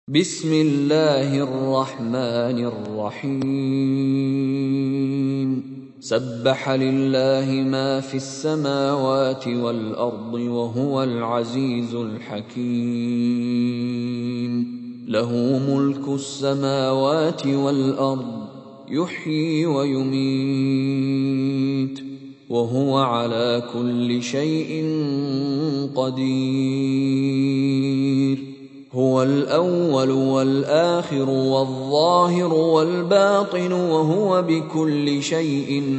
بسم الله الرحمن الرحيم سبح لله ما في السماوات والأرض وهو العزيز الحكيم له ملك السماوات والأرض يحيي ويميت وهو على كل شيء قدير هو الأول والآخر والظاهر والباطن وهو بكل شيء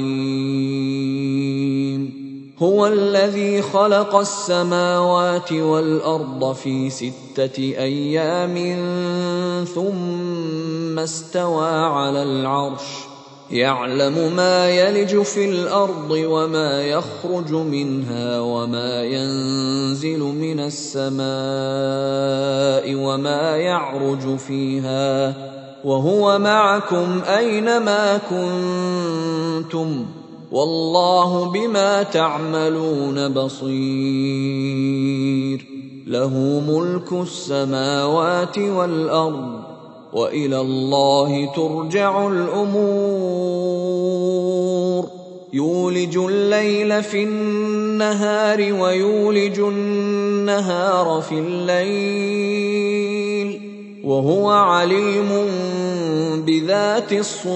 عليم هو الذي خلق السماوات والأرض في 6 أيام ثم استوى على العرش يعلم ما يلج في الأرض وما يخرج منها وما ينزل من السماء وما يعرج فيها وهو معكم أينما كنتم والله بما تعملون بصير له ملك السماوات والأرض وإلى الله ترجع الأمور يولج الليل في النهار ويولج النهار في الليل وهو عليم بذات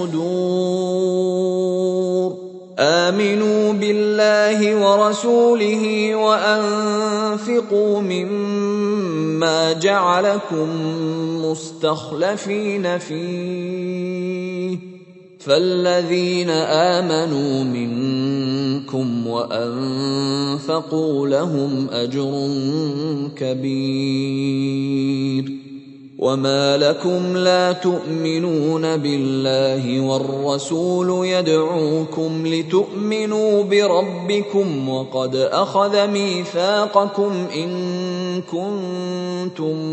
الصدور آمنوا بالله ورسوله وأنفقوا مما جعلكم مستخلفين فيه فالذين آمنوا منكم وأنفقوا لهم أجر كبير وما لكم لا تؤمنون بالله والرسول يدعوكم لتؤمنوا بربكم وقد أخذ ميثاقكم إن كنتم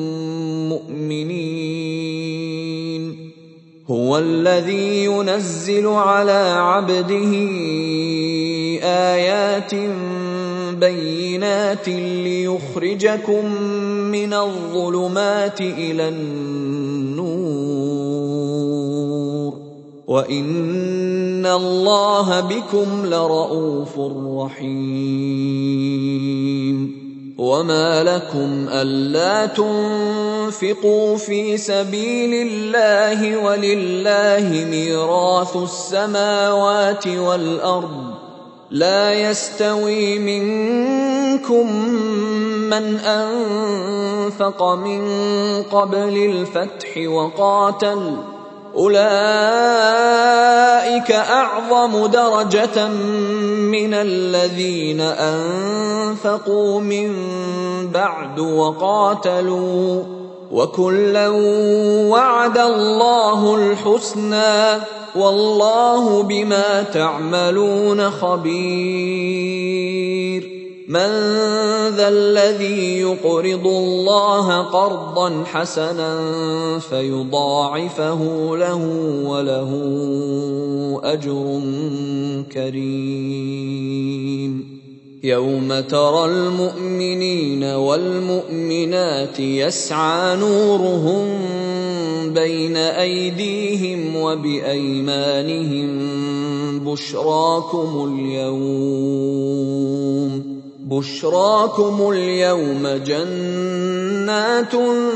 مؤمنين هو الذي ينزل على عبده آيات بينات ليخرجكم من الظلمات إلى النور وإن الله بكم لرءوف رحيم وما لكم ألا تنفقوا في سبيل الله ولله ميراث السماوات والأرض لا يستوي منكم من أنفق من قبل الفتح وقاتل أولئك أعظم درجة من الذين أنفقوا من بعد وقاتلوا وكلا وعد الله الحسنى والله بما تعملون خبير من ذا الذي يقرض الله قرضا حسنا فيضاعفه له وله أجر كريم يوم ترى المؤمنين والمؤمنات يسعى نورهم بين أيديهم وبأيمانهم بشراكم اليوم جنات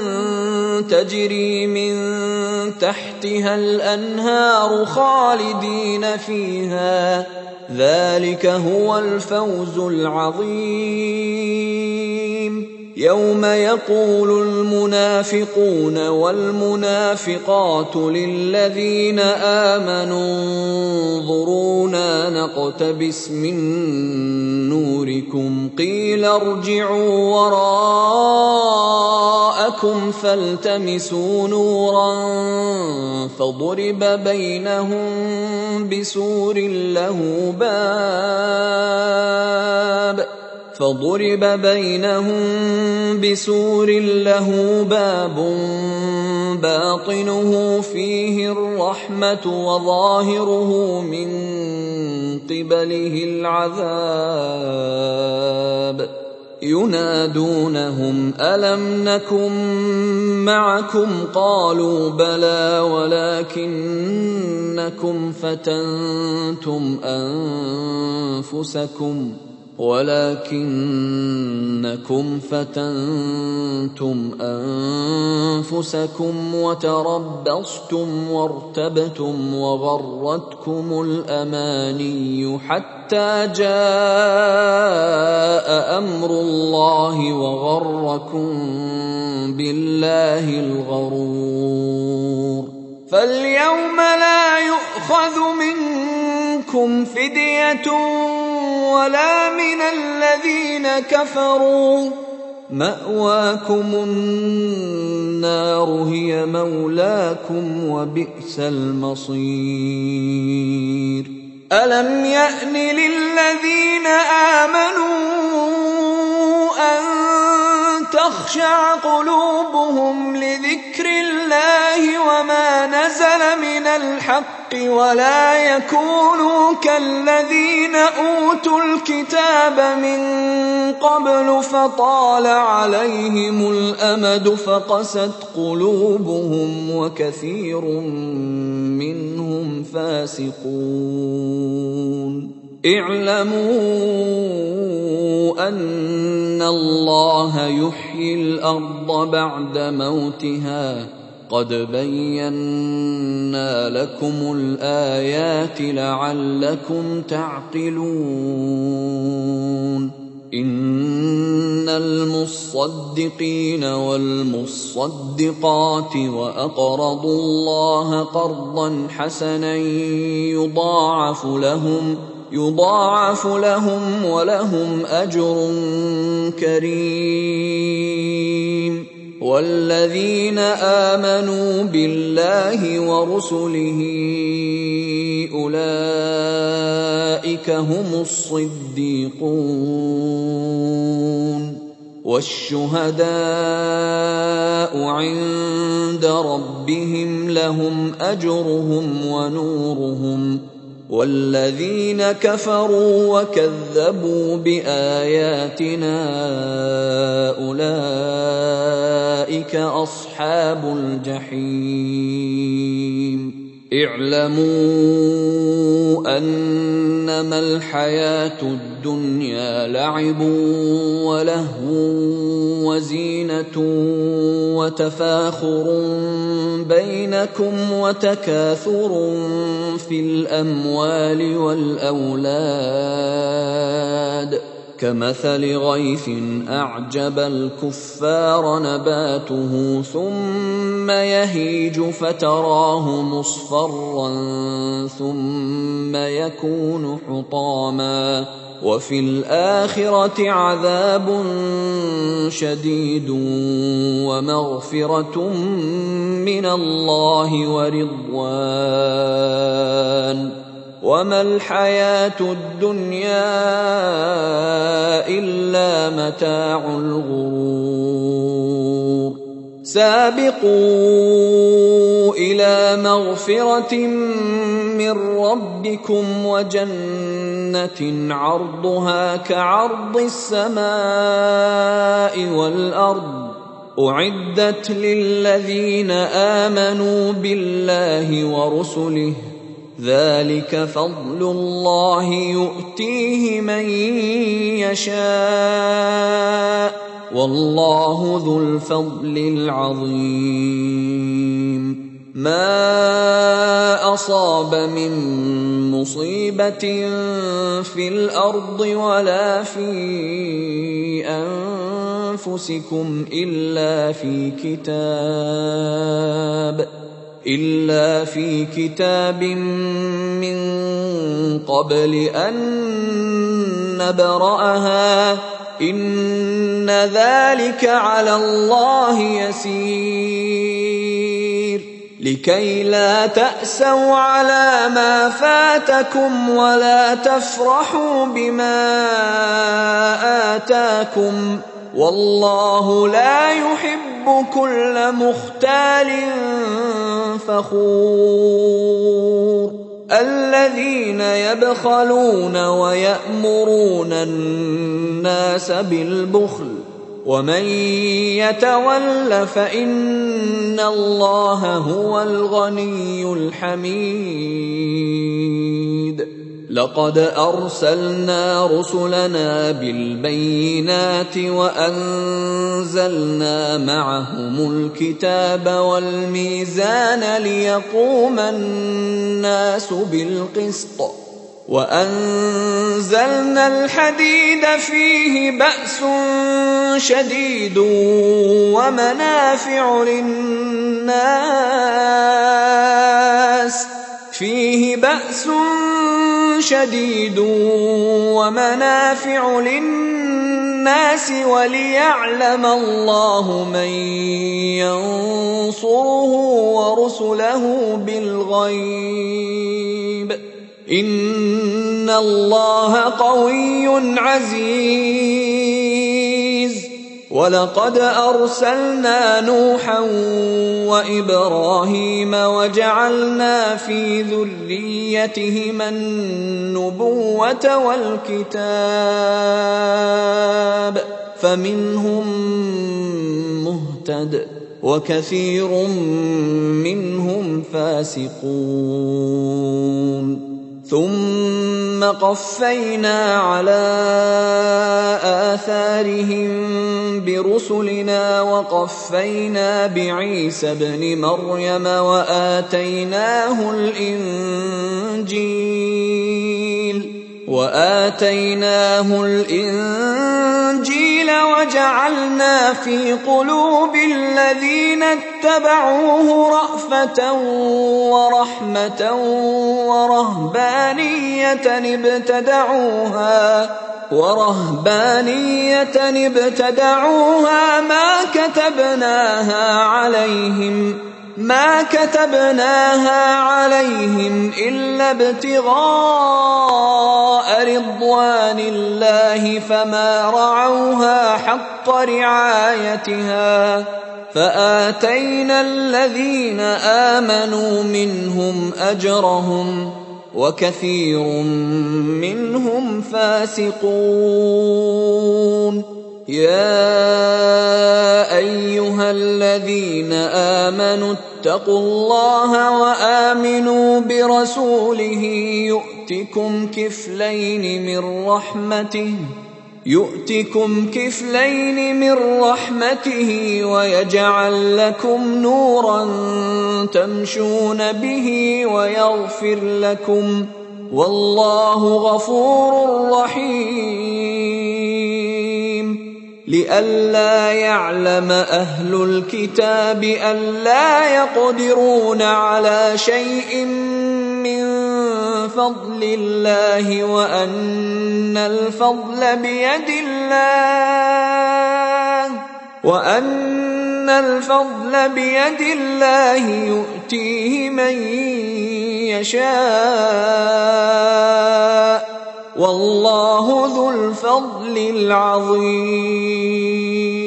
تجري من تحتها الأنهار خالدين فيها ذلك هو الفوز العظيم يوم يقول المنافقون والمنافقات للذين آمنوا انظرونا نقتبس من نوركم قيل ارجعوا وراءكم فالتمسوا نورا فضرب بينهم بسور له باب باطنه فيه الرحمة وظاهره من قبله العذاب ينادونهم ألم نكن معكم قالوا بلى ولكنكم فتنتم أنفسكم وتربصتم وارتبتم وغرتكم الأماني حتى جاء أمر الله وغركم بالله الغرور فاليوم لا يؤخذ منكم فدية ولا من الذين كفروا مأواكم النار هي مولاكم وبئس المصير ألم يأن للذين آمنوا أن تخشع قلوبهم لذكر الله وما نزل من الحق ولا يكونوا كالذين أوتوا الكتاب من قبل فطال عليهم الأمد فقست قلوبهم وكثير منهم فاسقون اعلموا أن الله يحيي الأرض بعد موتها قد بينا لكم الآيات لعلكم تعقلون إن المصدقين والمصدقات وأقرضوا الله قرضا حسنا يضاعف لهم ولهم أجر كريم والذين آمنوا بالله ورسله أولئك هم الصديقون والشهداء عند ربهم لهم أجرهم ونورهم والذين كفروا وكذبوا بآياتنا أولئك أصحاب الجحيم اعلموا أنما الحياة الدنيا لعب ولهو وزينة وتفاخر بينكم وتكاثر في الأموال والأولاد كمثل غيث أعجب الكفار نباته ثم يهيج فتراه مصفرا ثم يكون حطاما وفي الآخرة عذاب شديد ومغفرة من الله ورضوان وما الحياة الدنيا إلا متاع الغرور سابقوا إلى مغفرة من ربكم وجنة عرضها كعرض السماء والأرض أعدت للذين آمنوا بالله ورسله ذلك فضل الله يؤتيه من يشاء والله ذو الفضل العظيم ما أصاب من مصيبة في الأرض ولا في أنفسكم إلا في كتاب من قبل أن نبرأها إن ذلك على الله يسير لكي لا تأسوا على ما فاتكم ولا تفرحوا بما آتاكم والله لا يحب كل مختال فخور الذين يبخلون ويأمرون الناس بالبخل ومن يتول فإن الله هو الغني الحميد. لقد أرسلنا رسلنا بالبينات وأنزلنا معهم الكتاب والميزان ليقوم الناس بالقسط وأنزلنا الحديد فيه بأس شديد ومنافع للناس وليعلم الله من ينصره ورسله بالغيب إن الله قوي عزيز. ولقد أرسلنا نوحا وإبراهيم وجعلنا في ذريتهما النبوة والكتاب فمنهم مهتد وكثير منهم فاسقون. ثم قفينا على آثارهم برسلنا وقفينا بعيسى ابن مريم وآتيناه الإنجيل وجعلنا في قلوب الذين اتبعوه رأفة ورحمة ورهبانية ابتدعوها ما كتبناها عليهم إلا ابتغاء رضوان الله فما رعوها حق رعايتها فآتينا الذين آمنوا منهم أجرهم وكثير منهم فاسقون. يا أيها الذين آمنوا اتقوا الله وآمنوا برسوله يؤتكم كفلين من رحمته ويجعل لكم نورا تمشون به ويغفر لكم والله غفور رحيم. لئلا يعلم أهل الكتاب ألا يقدرون على شيء من فضل الله وأن الفضل بيد الله يؤتيه من يشاء والله ذو الفضل العظيم.